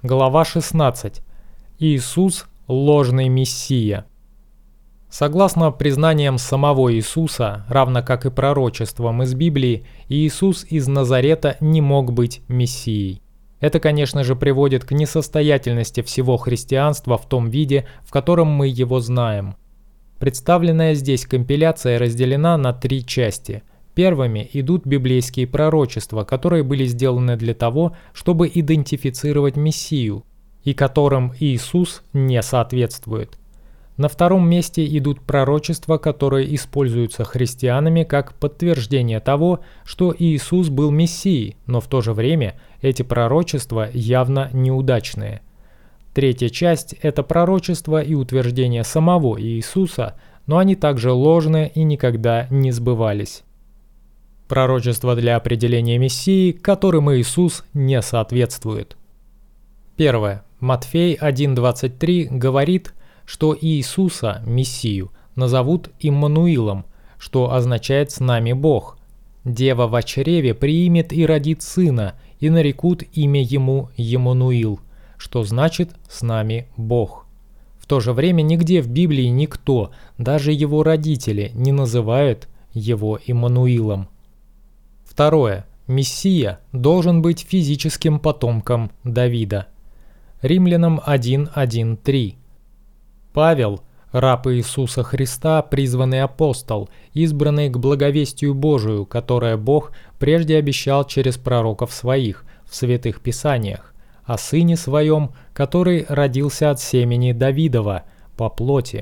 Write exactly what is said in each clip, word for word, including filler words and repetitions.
Глава шестнадцать. Иисус – ложный Мессия. Согласно признаниям самого Иисуса, равно как и пророчествам из Библии, Иисус из Назарета не мог быть Мессией. Это, конечно же, приводит к несостоятельности всего христианства в том виде, в котором мы его знаем. Представленная здесь компиляция разделена на три части. Первыми идут библейские пророчества, которые были сделаны для того, чтобы идентифицировать Мессию, и которым Иисус не соответствует. На втором месте идут пророчества, которые используются христианами как подтверждение того, что Иисус был Мессией, но в то же время эти пророчества явно неудачные. Третья часть – это пророчества и утверждения самого Иисуса, но они также ложны и никогда не сбывались. Пророчества для определения Мессии, которым Иисус не соответствует. Первое. Матфей один двадцать три говорит, что Иисуса, Мессию, назовут Иммануилом, что означает «с нами Бог». «Дева во чреве приимет и родит сына, и нарекут имя ему Еммануил», что значит «с нами Бог». В то же время нигде в Библии никто, даже его родители, не называет его Иммануилом. Второе. Мессия должен быть физическим потомком Давида. Римлянам один один три. Павел, раб Иисуса Христа, призванный апостол, избранный к благовестию Божию, которое Бог прежде обещал через пророков своих в святых писаниях, о Сыне Своем, который родился от семени Давидова по плоти.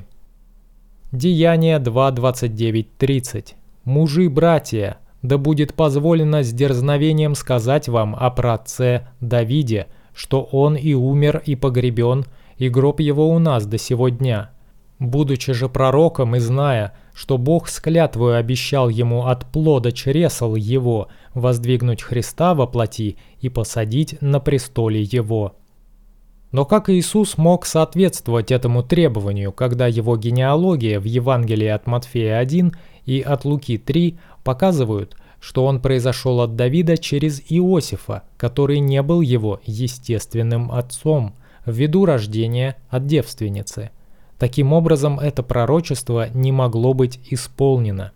Деяния два двадцать девять тридцать. «Мужи, братья, да будет позволено с дерзновением сказать вам о праотце Давиде, что он и умер, и погребен, и гроб его у нас до сего дня. Будучи же пророком и зная, что Бог с клятвою обещал ему от плода чресл его воздвигнуть Христа во плоти и посадить на престоле его». Но как Иисус мог соответствовать этому требованию, когда его генеалогия в Евангелии от Матфея один и от Луки три показывают, что он произошел от Давида через Иосифа, который не был его естественным отцом, ввиду рождения от девственницы. Таким образом, это пророчество не могло быть исполнено.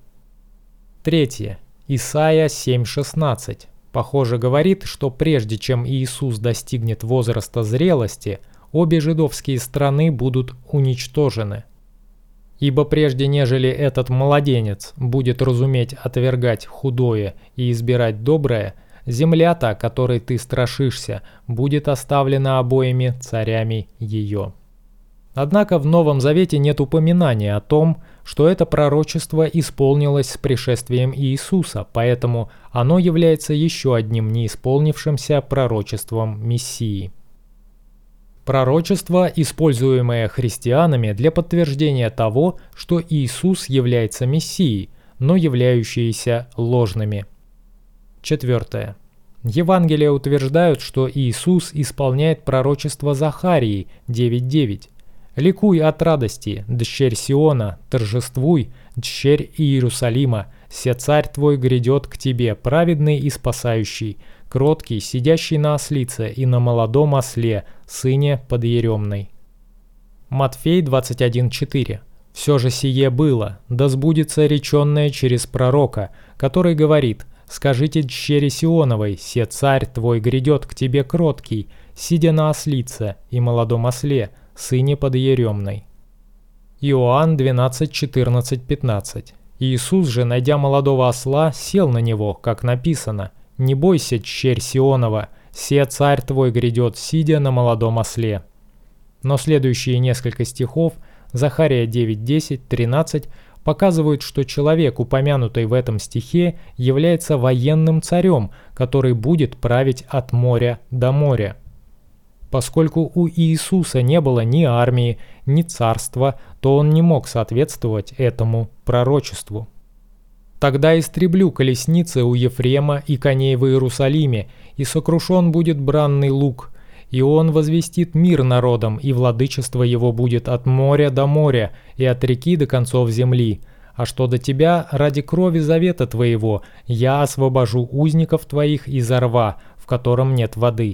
Третье. Исайя семь шестнадцать. Похоже, говорит, что прежде чем Иисус достигнет возраста зрелости, обе жидовские страны будут уничтожены. «Ибо прежде нежели этот младенец будет разуметь отвергать худое и избирать доброе, земля та, которой ты страшишься, будет оставлена обоими царями ее». Однако в Новом Завете нет упоминания о том, что это пророчество исполнилось с пришествием Иисуса, поэтому оно является еще одним неисполнившимся пророчеством Мессии. Пророчества, используемые христианами для подтверждения того, что Иисус является Мессией, но являющиеся ложными. Четвертое. Евангелия утверждают, что Иисус исполняет пророчество Захарии девять девять. «Ликуй от радости, дщерь Сиона, торжествуй, дщерь Иерусалима, се царь твой грядет к тебе, праведный и спасающий, кроткий, сидящий на ослице и на молодом осле, сыне подъеремной». Матфей двадцать один четыре. «Все же сие было, да сбудется реченное через пророка, который говорит: скажите дщери Сионовой, се царь твой грядет к тебе кроткий, сидя на ослице и молодом осле, сыне подъеремной». Иоанн двенадцать четырнадцать пятнадцать. «Иисус же, найдя молодого осла, сел на него, как написано: не бойся, дщерь Сионова, се царь твой грядет, сидя на молодом осле». Но следующие несколько стихов, Захария девять десять тринадцать, показывают, что человек, упомянутый в этом стихе, является военным царем, который будет править от моря до моря. Поскольку у Иисуса не было ни армии, ни царства, то он не мог соответствовать этому пророчеству. «Тогда истреблю колесницы у Ефрема и коней в Иерусалиме, и сокрушен будет бранный луг, и он возвестит мир народам, и владычество его будет от моря до моря, и от реки до концов земли. А что до тебя, ради крови завета твоего, я освобожу узников твоих из рва, в котором нет воды.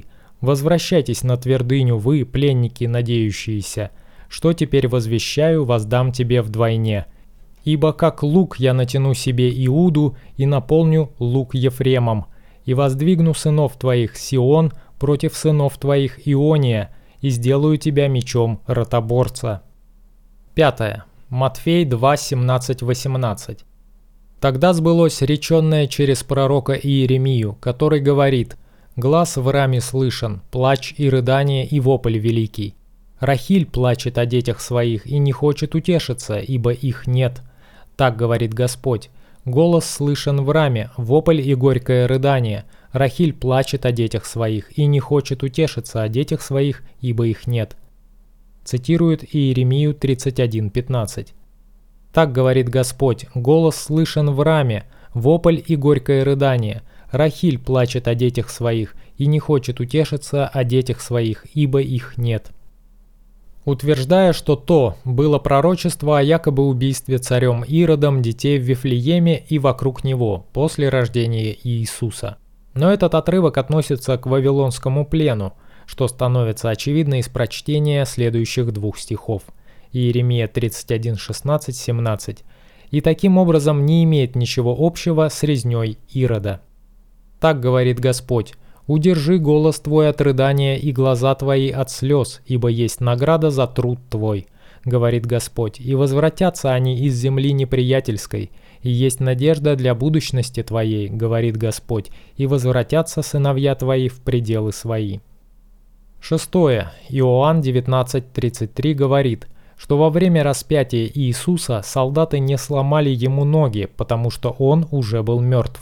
Возвращайтесь на твердыню вы, пленники, надеющиеся. Что теперь возвещаю, воздам тебе вдвойне. Ибо как лук я натяну себе Иуду и наполню лук Ефремом, и воздвигну сынов твоих Сион против сынов твоих Иония, и сделаю тебя мечом ротоборца». Пятое. Матфей два, семнадцать, восемнадцать. «Тогда сбылось реченное через пророка Иеремию, который говорит: глас в раме слышен, плач и рыдание и вопль великий. Рахиль плачет о детях своих и не хочет утешиться, ибо их нет. Так говорит Господь: голос слышен в раме, вопль и горькое рыдание. Рахиль плачет о детях своих и не хочет утешиться о детях своих, ибо их нет». Цитирует Иеремию тридцать один, пятнадцать. «Так говорит Господь: голос слышен в раме, вопль и горькое рыдание. Рахиль плачет о детях своих и не хочет утешиться о детях своих, ибо их нет». Утверждая, что то было пророчество о якобы убийстве царем Иродом детей в Вифлееме и вокруг него после рождения Иисуса. Но этот отрывок относится к Вавилонскому плену, что становится очевидно из прочтения следующих двух стихов. Иеремия тридцать один, шестнадцать, семнадцать. И таким образом не имеет ничего общего с резней Ирода. «Так говорит Господь: удержи голос твой от рыдания и глаза твои от слез, ибо есть награда за труд твой, говорит Господь, и возвратятся они из земли неприятельской, и есть надежда для будущности твоей, говорит Господь, и возвратятся сыновья твои в пределы свои». Шестое. Иоанн девятнадцать, тридцать три говорит, что во время распятия Иисуса солдаты не сломали ему ноги, потому что он уже был мертв.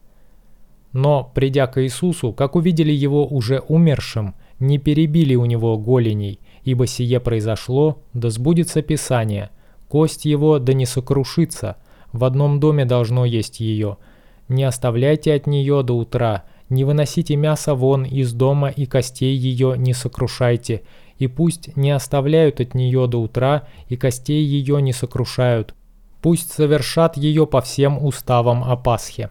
Но, придя к Иисусу, как увидели его уже умершим, не перебили у него голеней, ибо сие произошло, да сбудется Писание: кость его да не сокрушится, в одном доме должно есть ее. Не оставляйте от нее до утра, не выносите мясо вон из дома и костей ее не сокрушайте, и пусть не оставляют от нее до утра и костей ее не сокрушают, пусть совершат ее по всем уставам о Пасхе.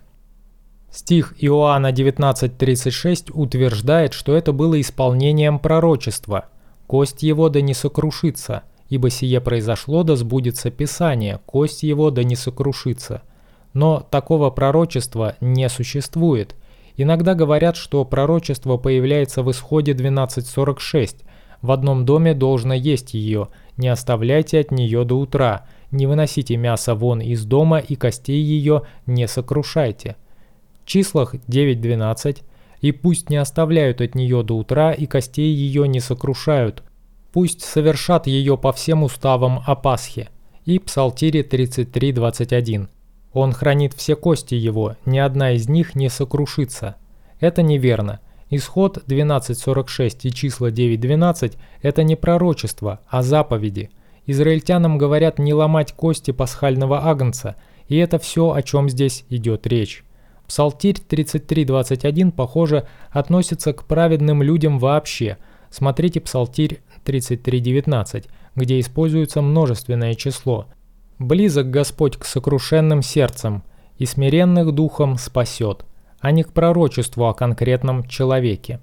Стих Иоанна девятнадцать, тридцать шесть утверждает, что это было исполнением пророчества: «Кость его да не сокрушится, ибо сие произошло, да сбудется Писание, кость его да не сокрушится». Но такого пророчества не существует. Иногда говорят, что пророчество появляется в Исходе двенадцать сорок шесть. «В одном доме должно есть ее, не оставляйте от нее до утра, не выносите мясо вон из дома и костей ее не сокрушайте». В числах девять двенадцать. «И пусть не оставляют от нее до утра и костей ее не сокрушают, пусть совершат ее по всем уставам о Пасхе». И Псалтире тридцать три, двадцать один. «Он хранит все кости его, ни одна из них не сокрушится». Это неверно. Исход двенадцать сорок шесть и числа девять двенадцать – это не пророчество, а заповеди. Израильтянам говорят не ломать кости пасхального агнца, и это все, о чем здесь идет речь. Псалтирь тридцать три, двадцать один, похоже, относится к праведным людям вообще. Смотрите Псалтирь тридцать три, девятнадцать, где используется множественное число. «Близок Господь к сокрушенным сердцам, и смиренных духом спасет», а не к пророчеству о конкретном человеке.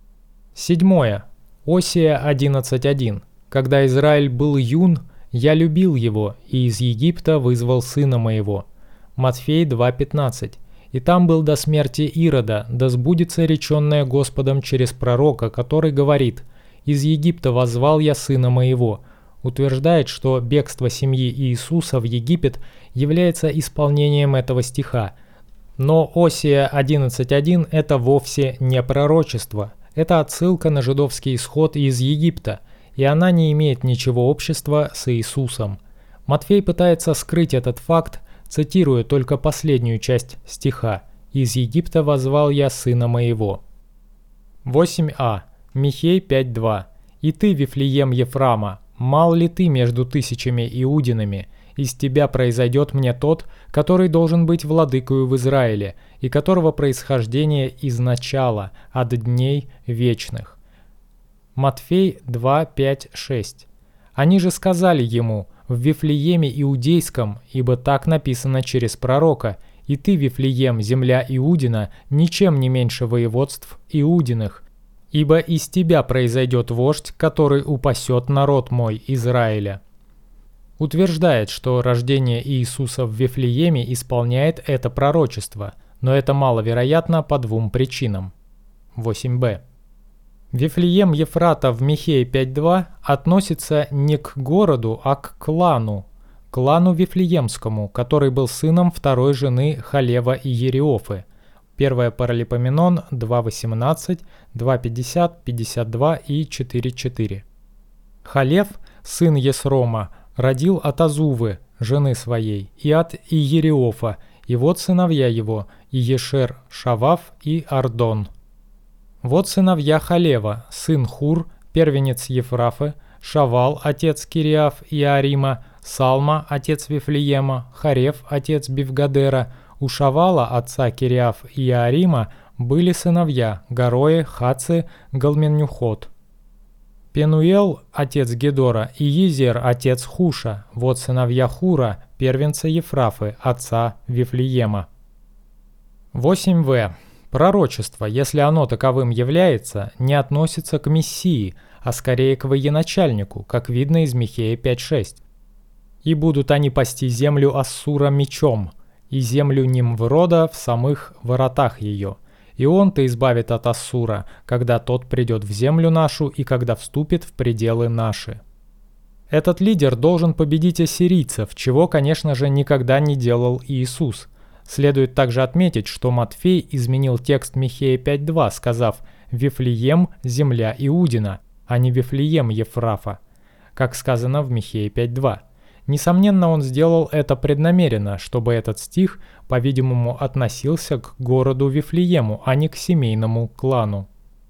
Седьмое. Осия одиннадцать один. «Когда Израиль был юн, я любил его, и из Египта вызвал сына моего». Матфей два пятнадцать. «И там был до смерти Ирода, да сбудется реченное Господом через пророка, который говорит: из Египта воззвал я сына моего», утверждает, что бегство семьи Иисуса в Египет является исполнением этого стиха. Но Осия одиннадцать один – это вовсе не пророчество, это отсылка на жидовский исход из Египта, и она не имеет ничего общего с Иисусом. Матфей пытается скрыть этот факт, цитируя только последнюю часть стиха: «Из Египта воззвал я сына моего». восемь а. Михей пять два. «И ты, Вифлеем Ефрама, мал ли ты между тысячами иудинами? Из тебя произойдет мне тот, который должен быть владыкою в Израиле, и которого происхождение из начала, от дней вечных». Матфей два, пять, шесть. «Они же сказали ему: в Вифлееме Иудейском, ибо так написано через пророка: и ты, Вифлеем, земля Иудина, ничем не меньше воеводств Иудиных. ибо из тебя произойдет вождь, который упасет народ мой Израиля». Утверждает, что рождение Иисуса в Вифлееме исполняет это пророчество, но это маловероятно по двум причинам. восемь бэ. Вифлеем Ефрата в Михея пять два относится не к городу, а к клану, клану Вифлеемскому, который был сыном второй жены Халева и Ериофы. первое Паралипоменон два восемнадцать, два пятьдесят, пятьдесят два и четыре четыре. Халев, сын Есрома, родил от Азувы, жены своей, и от Иериофа, и вот сыновья его, Иешер, Шавав и Ардон. Вот сыновья Халева, сын Хур, первенец Ефрафы, Шавал, отец Кириаф и Арима, Салма, отец Вифлеема, Харев, отец Бивгадера. У Шавала, отца Кириаф и Арима, были сыновья Гарои, Хаци, Галменюхот. Пенуэл, отец Гедора, и Езер, отец Хуша, вот сыновья Хура, первенца Ефрафы, отца Вифлеема. восемь вэ. Пророчество, если оно таковым является, не относится к Мессии, а скорее к военачальнику, как видно из Михея пять шесть. «И будут они пасти землю Ассура мечом, и землю Нимврода в самых воротах ее. И он-то избавит от Ассура, когда тот придет в землю нашу и когда вступит в пределы наши». Этот лидер должен победить ассирийцев, чего, конечно же, никогда не делал Иисус. Следует также отметить, что Матфей изменил текст Михея пять два, сказав «Вифлеем – земля Иудина», а не «Вифлеем Ефрафа», как сказано в Михея пять два. Несомненно, он сделал это преднамеренно, чтобы этот стих, по-видимому, относился к городу Вифлеему, а не к семейному клану.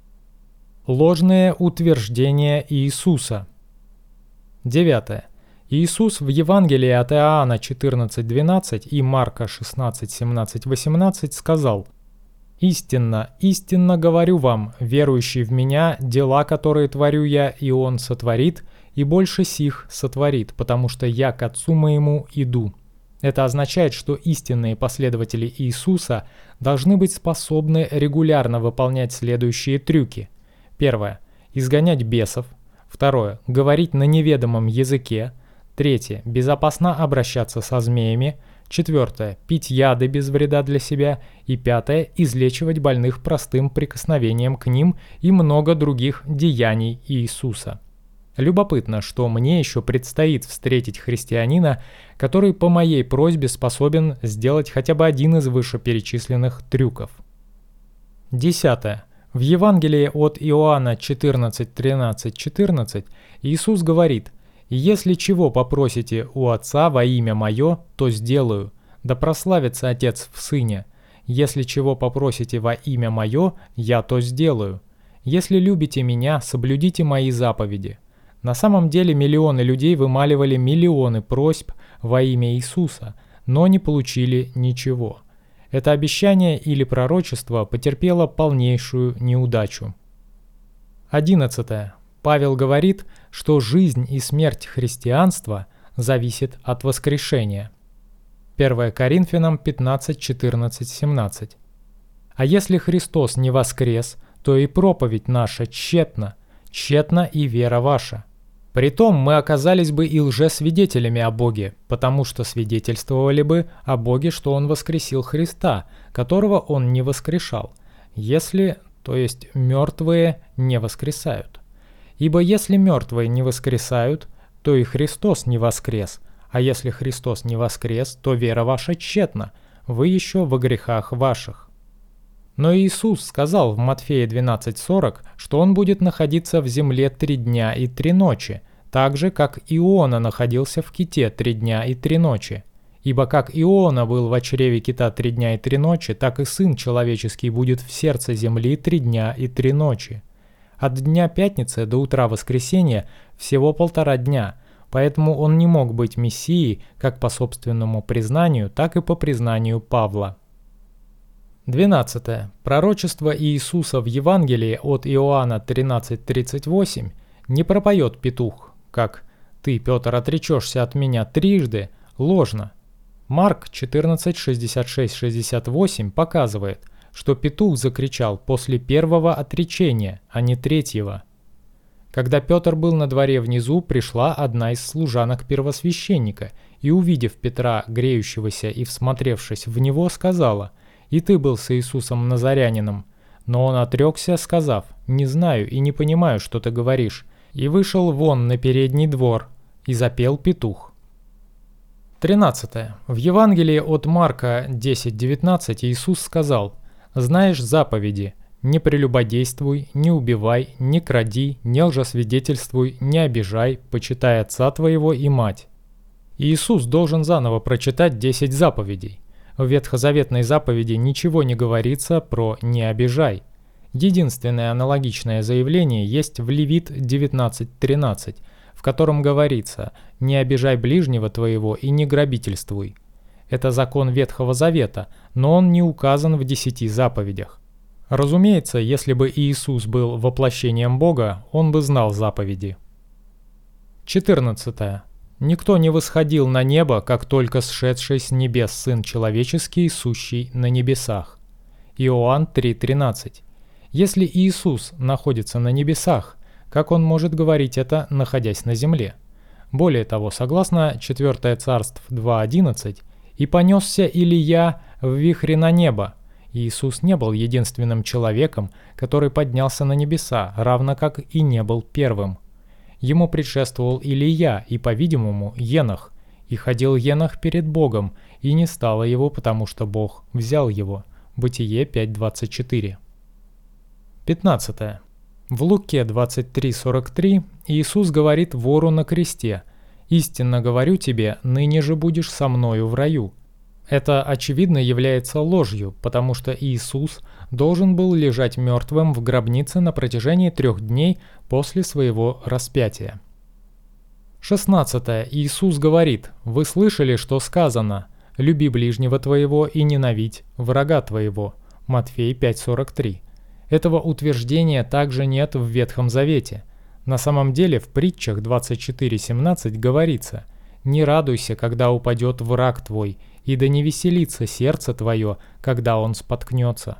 Ложные утверждения Иисуса. девятое. Иисус в Евангелии от Иоанна четырнадцать двенадцать и Марка шестнадцать семнадцать восемнадцать сказал: «Истинно, истинно говорю вам, верующий в Меня, дела, которые творю Я, и Он сотворит, и больше сих сотворит, потому что Я к Отцу Моему иду». Это означает, что истинные последователи Иисуса должны быть способны регулярно выполнять следующие трюки. Первое. Изгонять бесов. Второе. Говорить на неведомом языке. Третье. Безопасно обращаться со змеями. Четвертое. Пить яды без вреда для себя. И пятое. Излечивать больных простым прикосновением к ним и много других деяний Иисуса. Любопытно, что мне еще предстоит встретить христианина, который по моей просьбе способен сделать хотя бы один из вышеперечисленных трюков. Десятое. В Евангелии от Иоанна четырнадцать тринадцать четырнадцать Иисус говорит: «Если чего попросите у Отца во имя Мое, то сделаю, да прославится Отец в Сыне. Если чего попросите во имя Мое, Я то сделаю. Если любите Меня, соблюдите Мои заповеди». На самом деле миллионы людей вымаливали миллионы просьб во имя Иисуса, но не получили ничего. Это обещание или пророчество потерпело полнейшую неудачу. Одиннадцатое. Павел говорит, что жизнь и смерть христианства зависит от воскрешения. первое Коринфянам пятнадцать четырнадцать семнадцать. «А если Христос не воскрес, то и проповедь наша тщетна, тщетна и вера ваша. Притом мы оказались бы и лжесвидетелями о Боге, потому что свидетельствовали бы о Боге, что Он воскресил Христа, которого Он не воскрешал, если, то есть мертвые, не воскресают. Ибо если мертвые не воскресают, то и Христос не воскрес, а если Христос не воскрес, то вера ваша тщетна, вы еще во грехах ваших». Но Иисус сказал в Матфея двенадцать сорок, что Он будет находиться в земле три дня и три ночи, так же, как Иона находился в ките три дня и три ночи. Ибо как Иона был в чреве кита три дня и три ночи, так и Сын Человеческий будет в сердце земли три дня и три ночи. От дня пятницы до утра воскресенья всего полтора дня, поэтому Он не мог быть Мессией как по собственному признанию, так и по признанию Павла. двенадцатое. Пророчество Иисуса в Евангелии от Иоанна тринадцать тридцать восемь не пропоет петух, как «Ты, Петр, отречешься от меня трижды», ложно. Марк четырнадцать шестьдесят шесть шестьдесят восемь показывает, что петух закричал после первого отречения, а не третьего. Когда Петр был на дворе внизу, пришла одна из служанок первосвященника и, увидев Петра, греющегося и всмотревшись в него, сказала: «И ты был с Иисусом Назарянином». Но он отрекся, сказав: «Не знаю и не понимаю, что ты говоришь», и вышел вон на передний двор, и запел петух. тринадцатое. В Евангелии от Марка десять девятнадцать Иисус сказал: «Знаешь заповеди: не прелюбодействуй, не убивай, не кради, не лжесвидетельствуй, не обижай, почитай отца твоего и мать». Иисус должен заново прочитать десять заповедей. В ветхозаветной заповеди ничего не говорится про «не обижай». Единственное аналогичное заявление есть в Левит девятнадцать тринадцать, в котором говорится: «Не обижай ближнего твоего и не грабительствуй». Это закон Ветхого Завета, но он не указан в десяти заповедях. Разумеется, если бы Иисус был воплощением Бога, он бы знал заповеди. четырнадцатое. «Никто не восходил на небо, как только сшедший с небес Сын Человеческий, сущий на небесах». Иоанн три тринадцать. Если Иисус находится на небесах, как он может говорить это, находясь на земле? Более того, согласно четвёртое Царств два одиннадцать, «И понесся Илия в вихре на небо». Иисус не был единственным человеком, который поднялся на небеса, равно как и не был первым. Ему предшествовал Илия и, по-видимому, Енох, и ходил Енох перед Богом, и не стало его, потому что Бог взял его. Бытие пять двадцать четыре. пятнадцатое. В Луке двадцать три сорок три Иисус говорит вору на кресте: «Истинно говорю тебе, ныне же будешь со мною в раю». Это, очевидно, является ложью, потому что Иисус должен был лежать мертвым в гробнице на протяжении трех дней после своего распятия. шестнадцатое. Иисус говорит: «Вы слышали, что сказано: люби ближнего твоего и ненавидь врага твоего». Матфей пять сорок три. Этого утверждения также нет в Ветхом Завете. На самом деле в притчах двадцать четыре семнадцать говорится: «Не радуйся, когда упадет враг твой, и да не веселится сердце твое, когда он споткнется».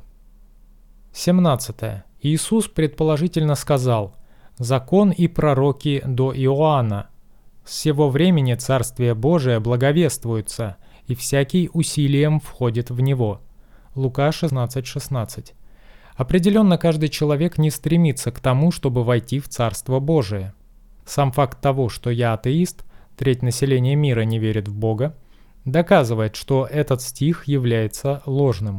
семнадцатое. Иисус предположительно сказал: «Закон и пророки до Иоанна. С сего времени Царствие Божие благовествуется, и всякий усилием входит в него». Лука шестнадцать шестнадцать. Определенно, каждый человек не стремится к тому, чтобы войти в Царство Божие. Сам факт того, что я атеист, треть населения мира не верит в Бога, доказывает, что этот стих является ложным.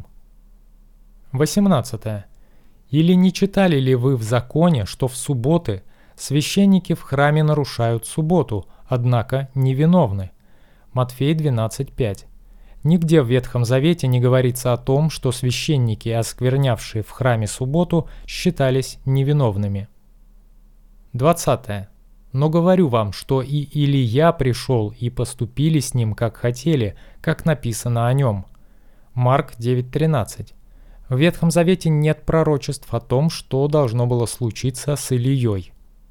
восемнадцатое. «Или не читали ли вы в законе, что в субботы священники в храме нарушают субботу, однако невиновны?» Матфей двенадцать пять. Нигде в Ветхом Завете не говорится о том, что священники, осквернявшие в храме субботу, считались невиновными. двадцатое. «Но говорю вам, что и Илия пришел, и поступили с ним, как хотели, как написано о нем». Марк девять тринадцать. В Ветхом Завете нет пророчеств о том, что должно было случиться с Илией.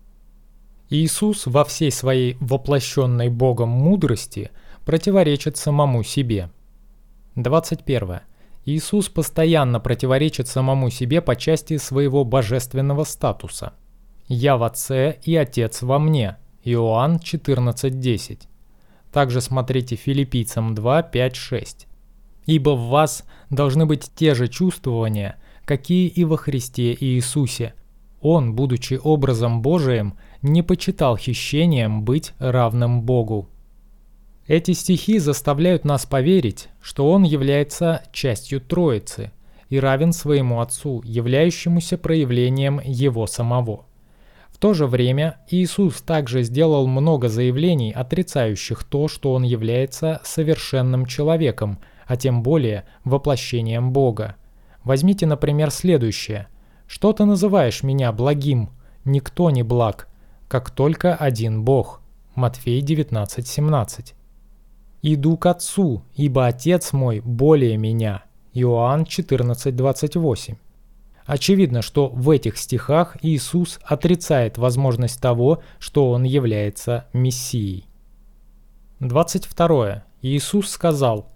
Иисус во всей своей воплощенной Богом мудрости противоречит самому себе. двадцать первое. Иисус постоянно противоречит самому себе по части своего божественного статуса. «Я в Отце и Отец во мне». Иоанн четырнадцать десять. Также смотрите Филиппийцам два пять шесть. «Ибо в вас должны быть те же чувствования, какие и во Христе Иисусе. Он, будучи образом Божиим, не почитал хищением быть равным Богу». Эти стихи заставляют нас поверить, что Он является частью Троицы и равен своему Отцу, являющемуся проявлением Его самого. В то же время Иисус также сделал много заявлений, отрицающих то, что Он является совершенным человеком, а тем более воплощением Бога. Возьмите, например, следующее. «Что ты называешь меня благим? Никто не благ, как только один Бог». Матфей девятнадцать семнадцать. «Иду к Отцу, ибо Отец мой более меня». Иоанн четырнадцать двадцать восемь. Очевидно, что в этих стихах Иисус отрицает возможность того, что Он является Мессией. двадцать второе. Иисус сказал: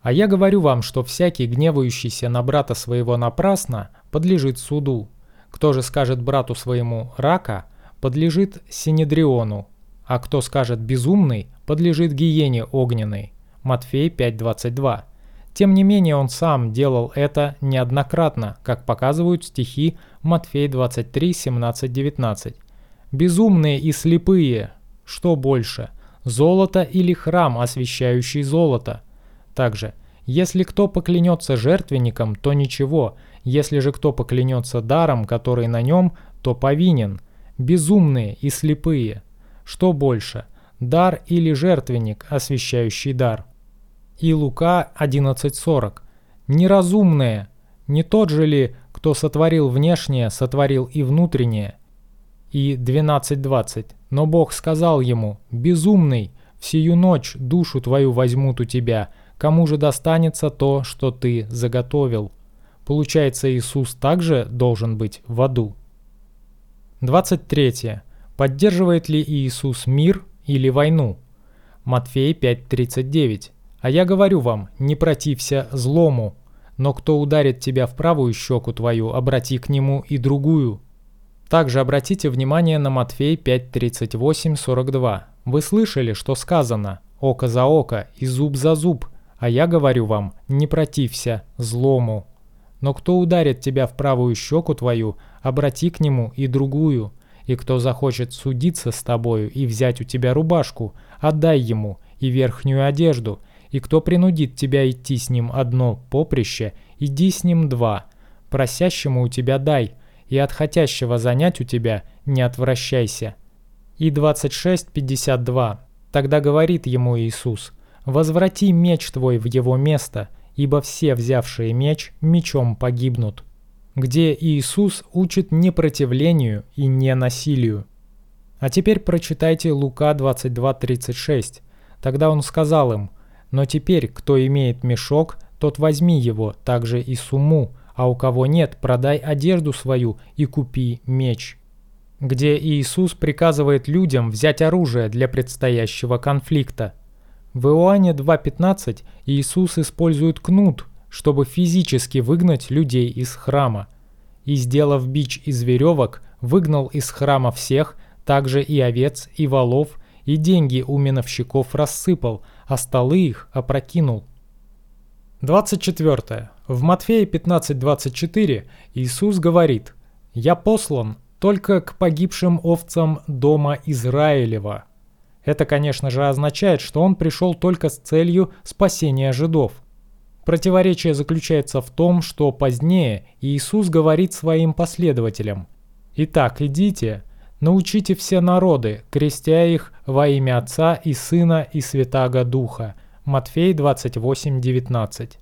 А я говорю вам, что всякий, гневающийся на брата своего напрасно, подлежит суду. Кто же скажет брату своему «рака», подлежит синедриону, а кто скажет «безумный», подлежит гиене огненной». Матфей пять двадцать два. Тем не менее, он сам делал это неоднократно, как показывают стихи Матфей двадцать три семнадцать девятнадцать. «Безумные и слепые, что больше, золото или храм, освящающий золото? Также, если кто поклянется жертвенником, то ничего, если же кто поклянется даром, который на нем, то повинен. Безумные и слепые, что больше, дар или жертвенник, освящающий дар?» И Лука одиннадцать сорок. «Неразумные, не тот же ли, кто сотворил внешнее, сотворил и внутреннее?» И двенадцать двадцать. «Но Бог сказал ему: безумный, в сию ночь душу твою возьмут у тебя, кому же достанется то, что ты заготовил?» Получается, Иисус также должен быть в аду. двадцать три. Поддерживает ли Иисус мир или войну? Матфей пять тридцать девять. «А я говорю вам, не протився злому, но кто ударит тебя в правую щеку твою, обрати к нему и другую». Также обратите внимание на Матфей пять тридцать восемь сорок два. «Вы слышали, что сказано: око за око и зуб за зуб, а я говорю вам, не протився злому. Но кто ударит тебя в правую щеку твою, обрати к нему и другую. И кто захочет судиться с тобою и взять у тебя рубашку, отдай ему и верхнюю одежду. И кто принудит тебя идти с ним одно поприще, иди с ним два. Просящему у тебя дай, и от хотящего занять у тебя не отвращайся». И двадцать шесть пятьдесят два. Тогда говорит ему Иисус: «Возврати меч твой в его место, ибо все, взявшие меч, мечом погибнут». Где Иисус учит непротивлению и не насилию. А теперь прочитайте Лука двадцать два тридцать шесть. Тогда он сказал им: «Но теперь, кто имеет мешок, тот возьми его, также и сумму, а у кого нет, продай одежду свою и купи меч». Где Иисус приказывает людям взять оружие для предстоящего конфликта. В Иоанне два пятнадцать Иисус использует кнут, чтобы физически выгнать людей из храма. «И, сделав бич из веревок, выгнал из храма всех, также и овец, и волов, и деньги у миновщиков рассыпал, а столы их опрокинул». двадцать четыре. В Матфея пятнадцать двадцать четыре Иисус говорит: «Я послан только к погибшим овцам дома Израилева». Это, конечно же, означает, что он пришел только с целью спасения жидов. Противоречие заключается в том, что позднее Иисус говорит своим последователям: «Итак, идите, научите все народы, крестя их во имя Отца и Сына и Святаго Духа». Матфей двадцать восемь девятнадцать.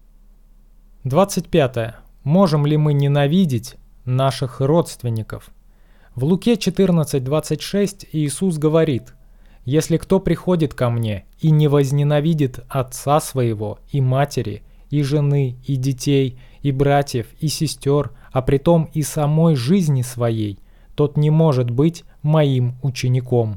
двадцать пять. Можем ли мы ненавидеть наших родственников? В Луке четырнадцать двадцать шесть Иисус говорит: «Если кто приходит ко мне и не возненавидит отца своего и матери, и жены, и детей, и братьев, и сестер, а притом и самой жизни своей, тот не может быть моим учеником».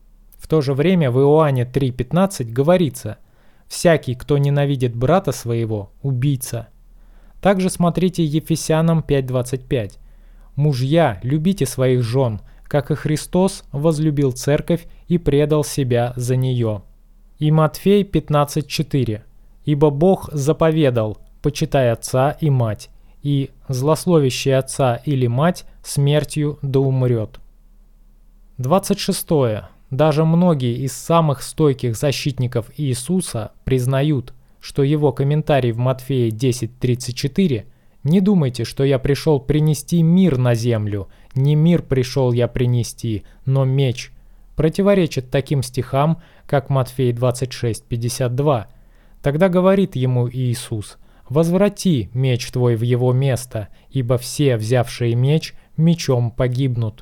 В то же время в Иоанне три пятнадцать говорится: «Всякий, кто ненавидит брата своего, убийца». Также смотрите Ефесянам пять двадцать пять. «Мужья, любите своих жен, как и Христос возлюбил церковь и предал себя за нее». И Матфей пятнадцать четыре. «Ибо Бог заповедал: почитай отца и мать, и злословящий отца или мать смертью да умрет». двадцать шесть. Даже многие из самых стойких защитников Иисуса признают, что его комментарий в Матфея десять тридцать четыре: «Не думайте, что я пришел принести мир на землю, не мир пришел я принести, но меч», противоречит таким стихам, как Матфей двадцать шесть пятьдесят два. Тогда говорит ему Иисус: «Возврати меч твой в его место, ибо все, взявшие меч, мечом погибнут».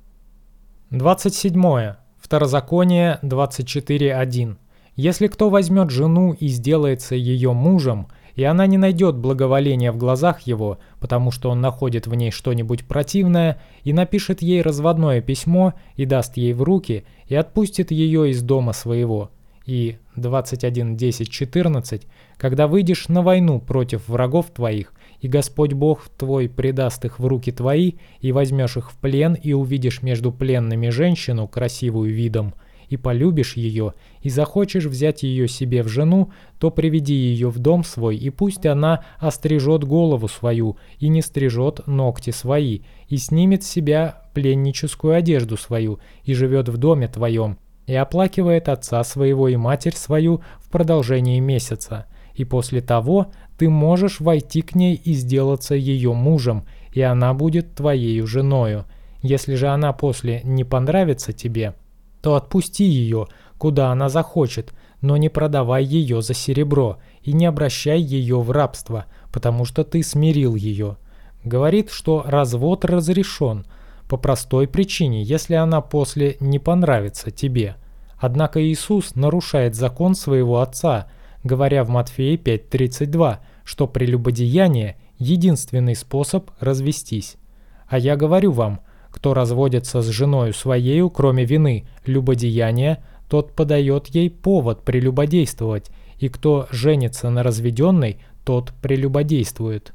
двадцать семь. Второзаконие двадцать четыре один. «Если кто возьмет жену и сделается ее мужем, и она не найдет благоволения в глазах его, потому что он находит в ней что-нибудь противное, и напишет ей разводное письмо, и даст ей в руки, и отпустит ее из дома своего, и двадцать один десять четырнадцать, когда выйдешь на войну против врагов твоих, и Господь Бог твой предаст их в руки твои, и возьмешь их в плен, и увидишь между пленными женщину, красивую видом, и полюбишь ее, и захочешь взять ее себе в жену, то приведи ее в дом свой, и пусть она острижет голову свою, и не стрижет ногти свои, и снимет с себя пленническую одежду свою, и живет в доме твоем, и оплакивает отца своего и матерь свою в продолжении месяца. И после того ты можешь войти к ней и сделаться ее мужем, и она будет твоею женою. Если же она после не понравится тебе, то отпусти ее, куда она захочет, но не продавай ее за серебро, и не обращай ее в рабство, потому что ты смирил ее. Говорит, что развод разрешен, по простой причине, если она после не понравится тебе. Однако Иисус нарушает закон своего Отца, говоря в Матфея пять тридцать два, что прелюбодеяние – единственный способ развестись. А я говорю вам, кто разводится с женою своею, кроме вины любодеяния, тот подает ей повод прелюбодействовать, и кто женится на разведенной, тот прелюбодействует.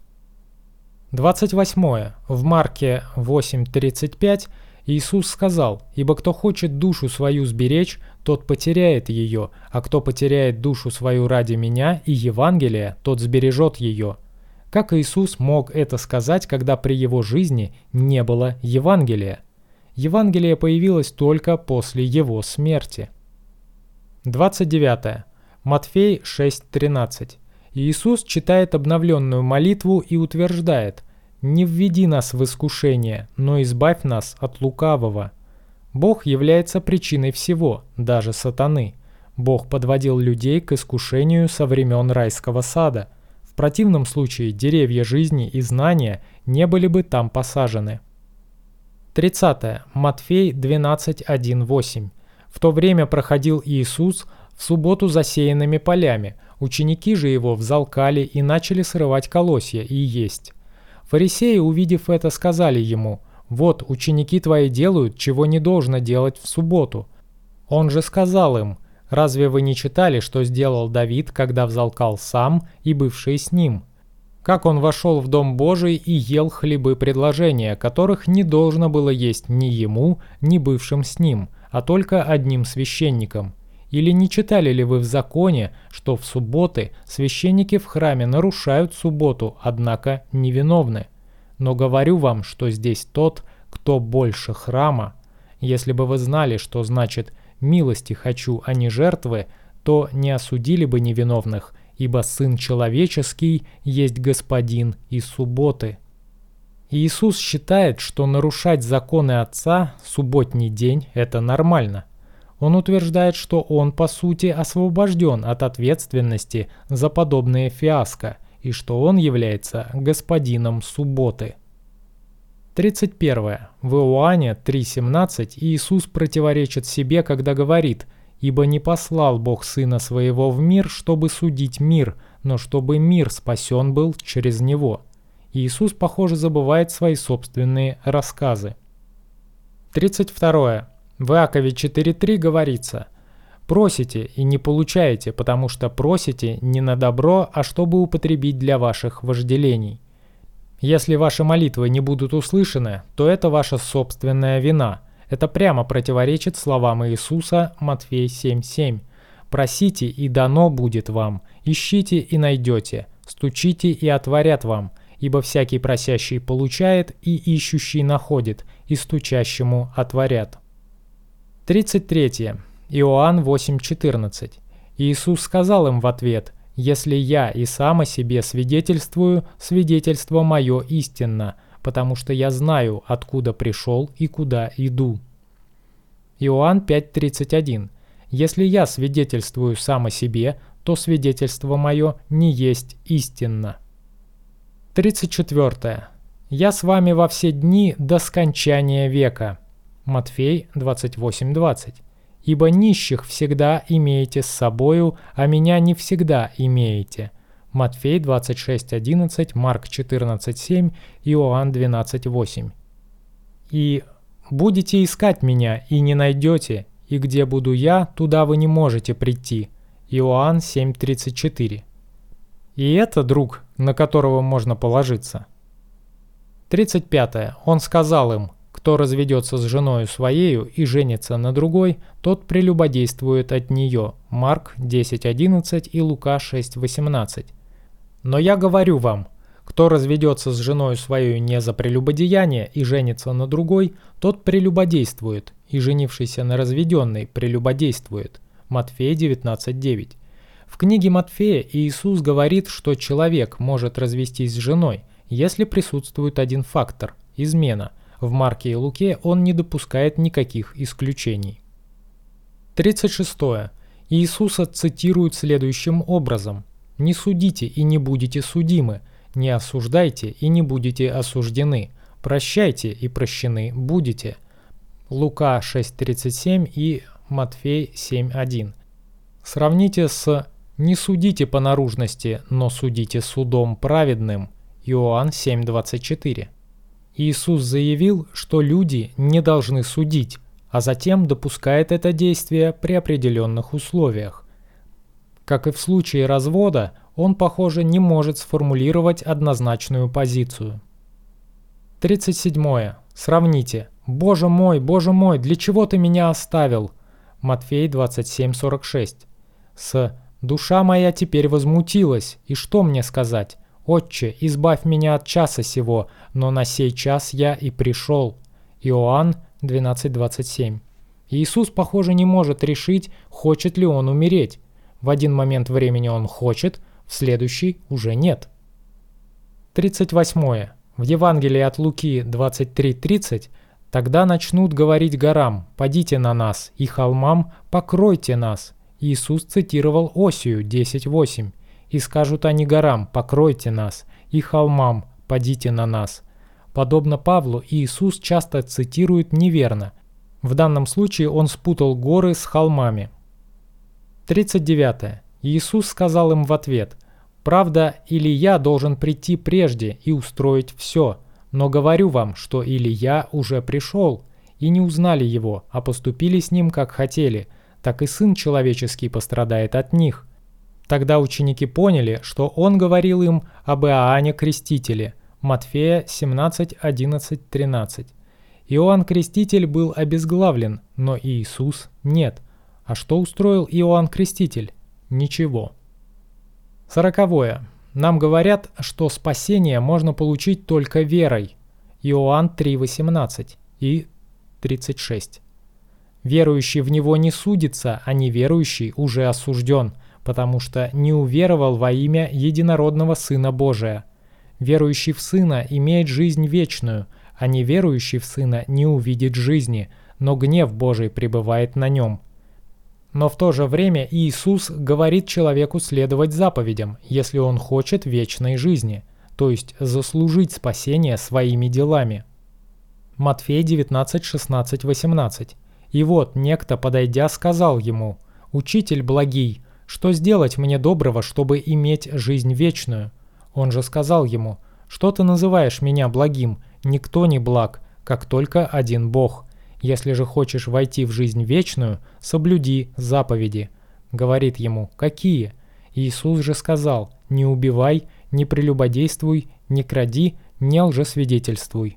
двадцать восьмое. В Марке восемь тридцать пять Иисус сказал: «Ибо кто хочет душу свою сберечь, тот потеряет ее, а кто потеряет душу свою ради Меня и Евангелия, тот сбережет ее». Как Иисус мог это сказать, когда при Его жизни не было Евангелия? Евангелие появилось только после Его смерти. двадцать девятое. Матфей шесть тринадцать. Иисус читает обновленную молитву и утверждает: «Не введи нас в искушение, но избавь нас от лукавого». Бог является причиной всего, даже сатаны. Бог подводил людей к искушению со времен райского сада. В противном случае деревья жизни и знания не были бы там посажены. тридцатое. Матфей двенадцать один восемь. В то время проходил Иисус в субботу засеянными полями. Ученики же его взалкали и начали срывать колосья и есть. Фарисеи, увидев это, сказали ему: «Вот, ученики твои делают, чего не должно делать в субботу». Он же сказал им: «Разве вы не читали, что сделал Давид, когда взалкал сам и бывшие с ним? Как он вошел в Дом Божий и ел хлебы предложения, которых не должно было есть ни ему, ни бывшим с ним, а только одним священникам? Или не читали ли вы в законе, что в субботы священники в храме нарушают субботу, однако невиновны? Но говорю вам, что здесь тот, кто больше храма. Если бы вы знали, что значит «милости хочу, а не жертвы», то не осудили бы невиновных, ибо Сын Человеческий есть Господин и субботы». Иисус считает, что нарушать законы Отца субботний день – это нормально. Он утверждает, что он, по сути, освобожден от ответственности за подобные фиаско, и что он является господином субботы. тридцать первое. В Иоанне три семнадцать Иисус противоречит себе, когда говорит: «Ибо не послал Бог Сына Своего в мир, чтобы судить мир, но чтобы мир спасен был через Него». Иисус, похоже, забывает свои собственные рассказы. тридцать второе. В Иакове четыре три говорится: «Просите и не получаете, потому что просите не на добро, а чтобы употребить для ваших вожделений». Если ваши молитвы не будут услышаны, то это ваша собственная вина. Это прямо противоречит словам Иисуса Матфей семь семь. «Просите, и дано будет вам, ищите, и найдете, стучите, и отворят вам, ибо всякий просящий получает, и ищущий находит, и стучащему отворят». тридцать третье. Иоанн восемь четырнадцать. Иисус сказал им в ответ: «Если я и сам о себе свидетельствую, свидетельство мое истинно, потому что я знаю, откуда пришел и куда иду». Иоанн пять тридцать один. «Если я свидетельствую сам о себе, то свидетельство мое не есть истинно». тридцать четвёртое. «Я с вами во все дни до скончания века». Матфей двадцать восемь двадцать. «Ибо нищих всегда имеете с собою, а меня не всегда имеете». Матфей двадцать шесть одиннадцать, Марк четырнадцать семь, Иоанн двенадцать восемь. «И будете искать меня, и не найдете, и где буду я, туда вы не можете прийти». Иоанн семь тридцать четыре. И это друг, на которого можно положиться. тридцать пятое. Он сказал им: «Кто разведется с женою своею и женится на другой, тот прелюбодействует от нее». Марк десять одиннадцать и Лука шесть восемнадцать. «Но я говорю вам, кто разведется с женою своею не за прелюбодеяние и женится на другой, тот прелюбодействует, и женившийся на разведенной прелюбодействует». Матфея девятнадцать девять. В книге Матфея Иисус говорит, что человек может развестись с женой, если присутствует один фактор – измена. В Марке и Луке он не допускает никаких исключений. тридцать шестое. Иисуса цитируют следующим образом: «Не судите и не будете судимы, не осуждайте и не будете осуждены, прощайте и прощены будете». Лука шесть тридцать семь и Матфей семь один. Сравните с «Не судите по наружности, но судите судом праведным». Иоанн семь двадцать четыре. Иисус заявил, что люди не должны судить, а затем допускает это действие при определенных условиях. Как и в случае развода, он, похоже, не может сформулировать однозначную позицию. тридцать седьмое. Сравните. «Боже мой, Боже мой, для чего ты меня оставил?» Матфей двадцать семь сорок шесть. С «Душа моя теперь возмутилась, и что мне сказать? Отче, избавь меня от часа сего, но на сей час я и пришел». Иоанн двенадцать двадцать семь. Иисус, похоже, не может решить, хочет ли он умереть. В один момент времени он хочет, в следующий уже нет. тридцать восьмое. В Евангелии от Луки двадцать три тридцать «Тогда начнут говорить горам: падите на нас, и холмам: покройте нас». Иисус цитировал Осию десять восемь. «И скажут они горам: покройте нас, и холмам: падите на нас». Подобно Павлу, Иисус часто цитирует неверно. В данном случае он спутал горы с холмами. тридцать девятое. Иисус сказал им в ответ: «Правда, Илия должен прийти прежде и устроить все. Но говорю вам, что Илия уже пришел, и не узнали его, а поступили с ним, как хотели, так и Сын Человеческий пострадает от них». Тогда ученики поняли, что он говорил им об Иоанне Крестителе. Матфея семнадцать одиннадцать тринадцать. Иоанн Креститель был обезглавлен, но Иисус нет. А что устроил Иоанн Креститель? Ничего. Сороковое. Нам говорят, что спасение можно получить только верой. Иоанн три восемнадцать и тридцать шесть. Верующий в Него не судится, а неверующий уже осужден, потому что не уверовал во имя единородного Сына Божия. Верующий в Сына имеет жизнь вечную, а неверующий в Сына не увидит жизни, но гнев Божий пребывает на нем. Но в то же время Иисус говорит человеку следовать заповедям, если он хочет вечной жизни, то есть заслужить спасение своими делами. Матфей девятнадцать шестнадцать восемнадцать. «И вот некто, подойдя, сказал ему: „Учитель благий, что сделать мне доброго, чтобы иметь жизнь вечную?“ Он же сказал ему: „Что ты называешь меня благим? Никто не благ, как только один Бог. Если же хочешь войти в жизнь вечную, соблюди заповеди». Говорит ему: «Какие?» Иисус же сказал: «Не убивай, не прелюбодействуй, не кради, не лжесвидетельствуй».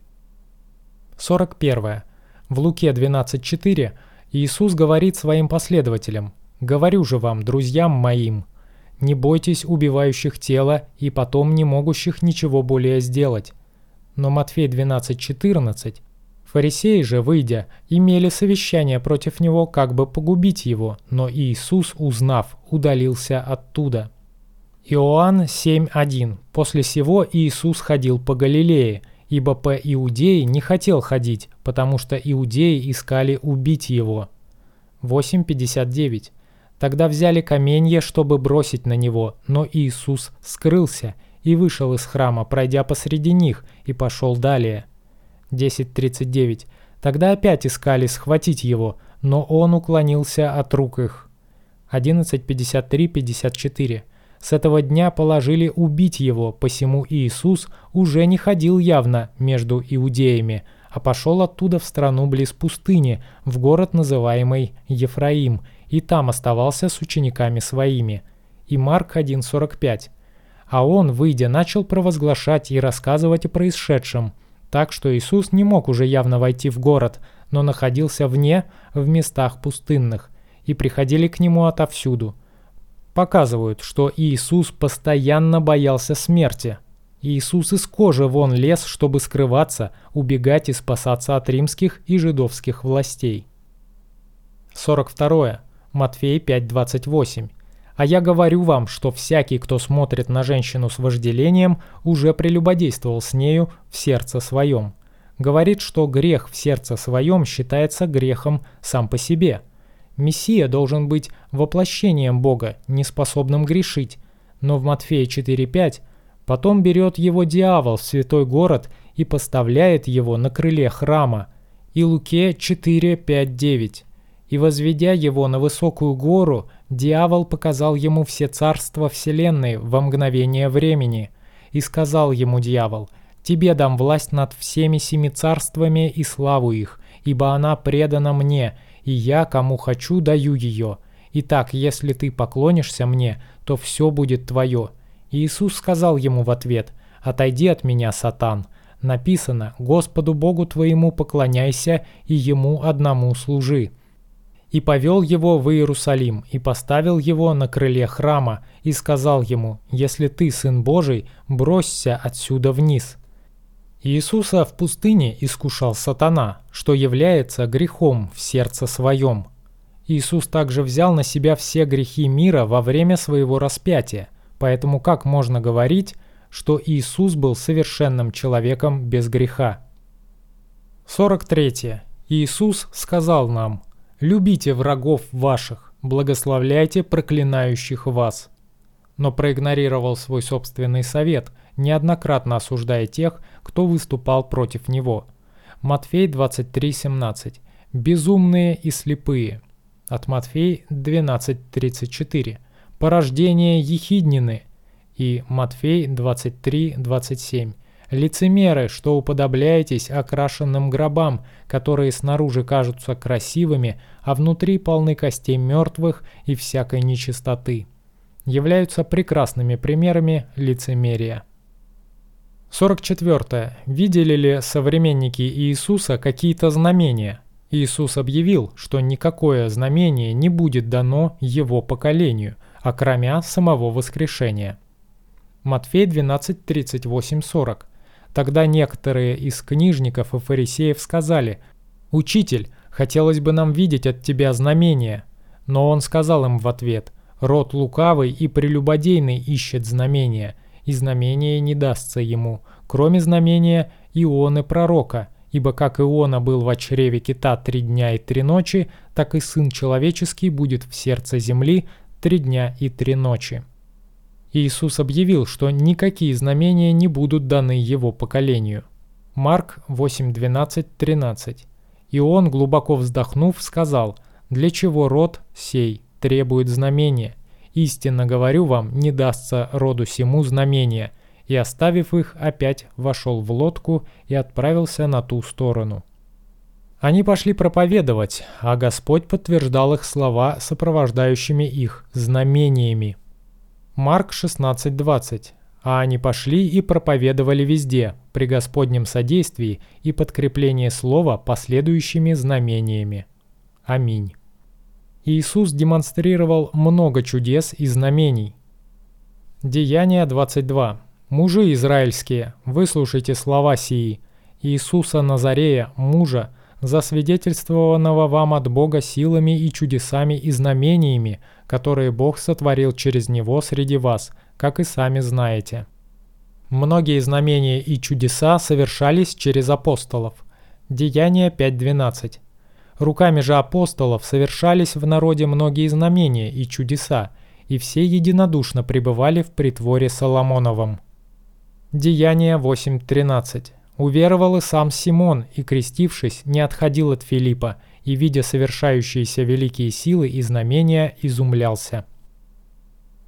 сорок первое. В Луке двенадцать четыре Иисус говорит своим последователям: «Говорю же вам, друзьям моим, не бойтесь убивающих тело и потом не могущих ничего более сделать». Но Матфей двенадцать четырнадцать: «Фарисеи же, выйдя, имели совещание против него, как бы погубить его, но Иисус, узнав, удалился оттуда». Иоанн семь один. «После сего Иисус ходил по Галилее, ибо по Иудее не хотел ходить, потому что иудеи искали убить его». восемь пятьдесят девять. «Тогда взяли каменья, чтобы бросить на него, но Иисус скрылся и вышел из храма, пройдя посреди них, и пошел далее». десять тридцать девять. «Тогда опять искали схватить его, но он уклонился от рук их». одиннадцать пятьдесят три пятьдесят четыре. «С этого дня положили убить его, посему Иисус уже не ходил явно между иудеями, а пошел оттуда в страну близ пустыни, в город, называемый Ефраим, и там оставался с учениками своими». И Марк один сорок пять. «А он, выйдя, начал провозглашать и рассказывать о происшедшем, так что Иисус не мог уже явно войти в город, но находился вне, в местах пустынных, и приходили к нему отовсюду». Показывают, что Иисус постоянно боялся смерти. Иисус из кожи вон лез, чтобы скрываться, убегать и спасаться от римских и жидовских властей. сорок второе. Матфей пять двадцать восемь. «А я говорю вам, что всякий, кто смотрит на женщину с вожделением, уже прелюбодействовал с нею в сердце своем». Говорит, что грех в сердце своем считается грехом сам по себе. Мессия должен быть воплощением Бога, неспособным грешить. Но в Матфея четыре пять потом берет его дьявол в святой город и поставляет его на крыле храма. И Луке четыре пять девять. «И возведя его на высокую гору, дьявол показал ему все царства вселенной во мгновение времени. И сказал ему дьявол: тебе дам власть над всеми семи царствами и славу их, ибо она предана мне, и я, кому хочу, даю ее. Итак, если ты поклонишься мне, то все будет твое». И Иисус сказал ему в ответ: «Отойди от меня, сатан. Написано: Господу Богу твоему поклоняйся и Ему одному служи». И повел его в Иерусалим, и поставил его на крыле храма, и сказал ему: «Если ты Сын Божий, бросься отсюда вниз». Иисуса в пустыне искушал сатана, что является грехом в сердце своем. Иисус также взял на себя все грехи мира во время своего распятия, поэтому как можно говорить, что Иисус был совершенным человеком без греха? сорок третье. Иисус сказал нам: «Любите врагов ваших, благословляйте проклинающих вас». Но проигнорировал свой собственный совет, неоднократно осуждая тех, кто выступал против него. Матфей двадцать три семнадцать. «Безумные и слепые». От Матфей двенадцать тридцать четыре. «Порождение ехиднины». И Матфей двадцать три двадцать семь. «Лицемеры, что уподобляетесь окрашенным гробам, которые снаружи кажутся красивыми, а внутри полны костей мертвых и всякой нечистоты», являются прекрасными примерами лицемерия. сорок четвёртое. Видели ли современники Иисуса какие-то знамения? Иисус объявил, что никакое знамение не будет дано его поколению, окромя самого воскрешения. Матфей двенадцать тридцать восемь сорок. «Тогда некоторые из книжников и фарисеев сказали: «Учитель, хотелось бы нам видеть от тебя знамения». Но он сказал им в ответ: «Род лукавый и прелюбодейный ищет знамения, и знамение не дастся ему, кроме знамения Ионы пророка. Ибо как Иона был во чреве кита три дня и три ночи, так и Сын Человеческий будет в сердце земли три дня и три ночи». Иисус объявил, что никакие знамения не будут даны его поколению. Марк восемь двенадцать тринадцать. «И он, глубоко вздохнув, сказал: для чего род сей требует знамения? Истинно говорю вам, не дастся роду сему знамения». И, оставив их, опять вошел в лодку и отправился на ту сторону. Они пошли проповедовать, а Господь подтверждал их слова сопровождающими их знамениями. Марк шестнадцать двадцать. «А они пошли и проповедовали везде, при Господнем содействии и подкреплении слова последующими знамениями». Аминь. Иисус демонстрировал много чудес и знамений. Деяния двадцать два. «Мужи израильские, выслушайте слова сии: Иисуса Назарея, мужа, засвидетельствованного вам от Бога силами и чудесами и знамениями, которые Бог сотворил через Него среди вас, как и сами знаете». Многие знамения и чудеса совершались через апостолов. Деяния пять двенадцать. «Руками же апостолов совершались в народе многие знамения и чудеса, и все единодушно пребывали в притворе Соломоновом». Деяния восемь тринадцать. «Уверовал и сам Симон, и, крестившись, не отходил от Филиппа, и, видя совершающиеся великие силы и знамения, изумлялся».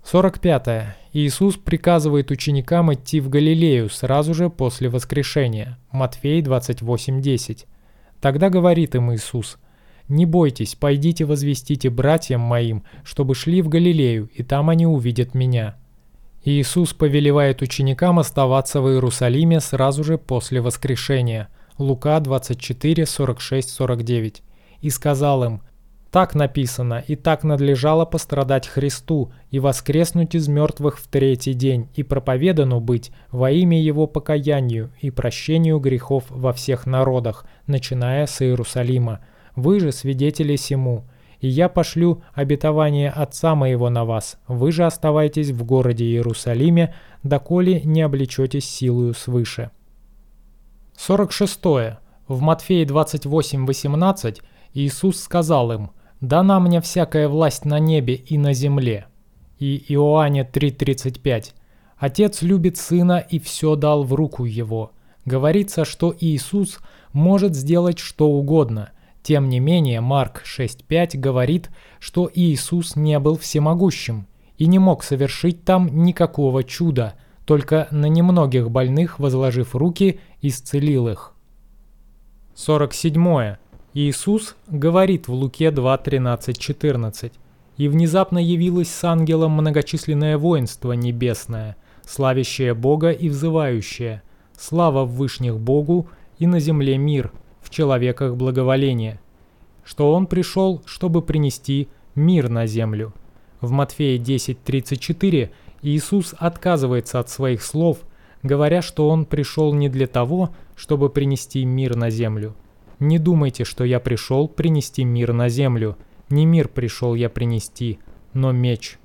сорок пятое. Иисус приказывает ученикам идти в Галилею сразу же после воскрешения. Матфей двадцать восемь десять. Тогда говорит им Иисус: «Не бойтесь, пойдите возвестите братьям моим, чтобы шли в Галилею, и там они увидят меня». Иисус повелевает ученикам оставаться в Иерусалиме сразу же после воскрешения. Лука двадцать четыре сорок шесть сорок девять. «И сказал им: так написано, и так надлежало пострадать Христу, и воскреснуть из мертвых в третий день, и проповедану быть во имя Его покаянию и прощению грехов во всех народах, начиная с Иерусалима. Вы же свидетели сему. И я пошлю обетование Отца моего на вас. Вы же оставайтесь в городе Иерусалиме, доколе не облечетесь силою свыше». сорок шестое. В Матфея двадцать восемь восемнадцать Иисус сказал им: «Дана мне всякая власть на небе и на земле». И Иоанне три тридцать пять. «Отец любит Сына и все дал в руку Его». Говорится, что Иисус может сделать что угодно. Тем не менее, Марк шесть пять говорит, что Иисус не был всемогущим и не мог совершить там никакого чуда, только на немногих больных, возложив руки, исцелил их. сорок седьмое. Иисус говорит в Луке два тринадцать четырнадцать: «И внезапно явилось с ангелом многочисленное воинство небесное, славящее Бога и взывающее: слава в вышних Богу и на земле мир, в человеках благоволение, что Он пришел, чтобы принести мир на землю». В Матфея десять тридцать четыре Иисус отказывается от своих слов, говоря, что Он пришел не для того, чтобы принести мир на землю. «Не думайте, что я пришел принести мир на землю. Не мир пришел я принести, но меч».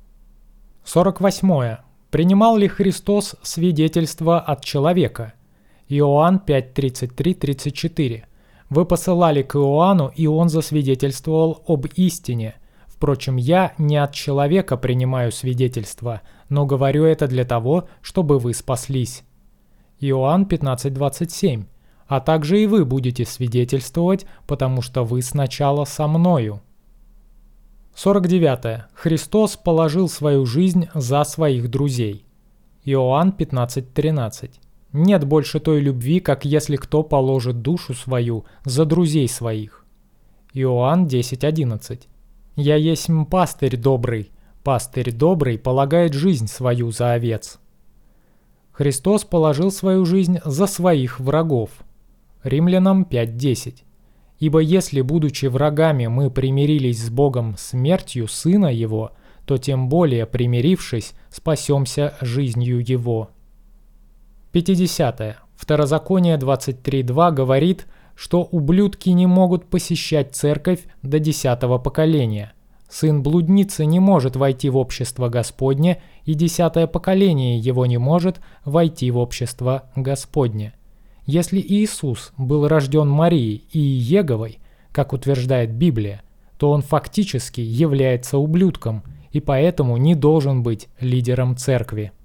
сорок восьмое. Принимал ли Христос свидетельство от человека? Иоанн пять тридцать три тридцать четыре. «Вы посылали к Иоанну, и он засвидетельствовал об истине. Впрочем, я не от человека принимаю свидетельство, но говорю это для того, чтобы вы спаслись». Иоанн пятнадцать двадцать семь. «А также и вы будете свидетельствовать, потому что вы сначала со мною». сорок девятое. Христос положил свою жизнь за своих друзей. Иоанн пятнадцать тринадцать. «Нет больше той любви, как если кто положит душу свою за друзей своих». Иоанн десять одиннадцать. «Я есмь пастырь добрый, пастырь добрый полагает жизнь свою за овец». Христос положил свою жизнь за своих врагов. Римлянам пять десять. «Ибо если, будучи врагами, мы примирились с Богом смертью Сына Его, то тем более, примирившись, спасемся жизнью Его». пятидесятое. Второзаконие двадцать три два говорит, что ублюдки не могут посещать церковь до десятого поколения. Сын блудницы не может войти в общество Господне, и десятое поколение его не может войти в общество Господне. Если Иисус был рожден Марией и Иеговой, как утверждает Библия, то он фактически является ублюдком и поэтому не должен быть лидером церкви.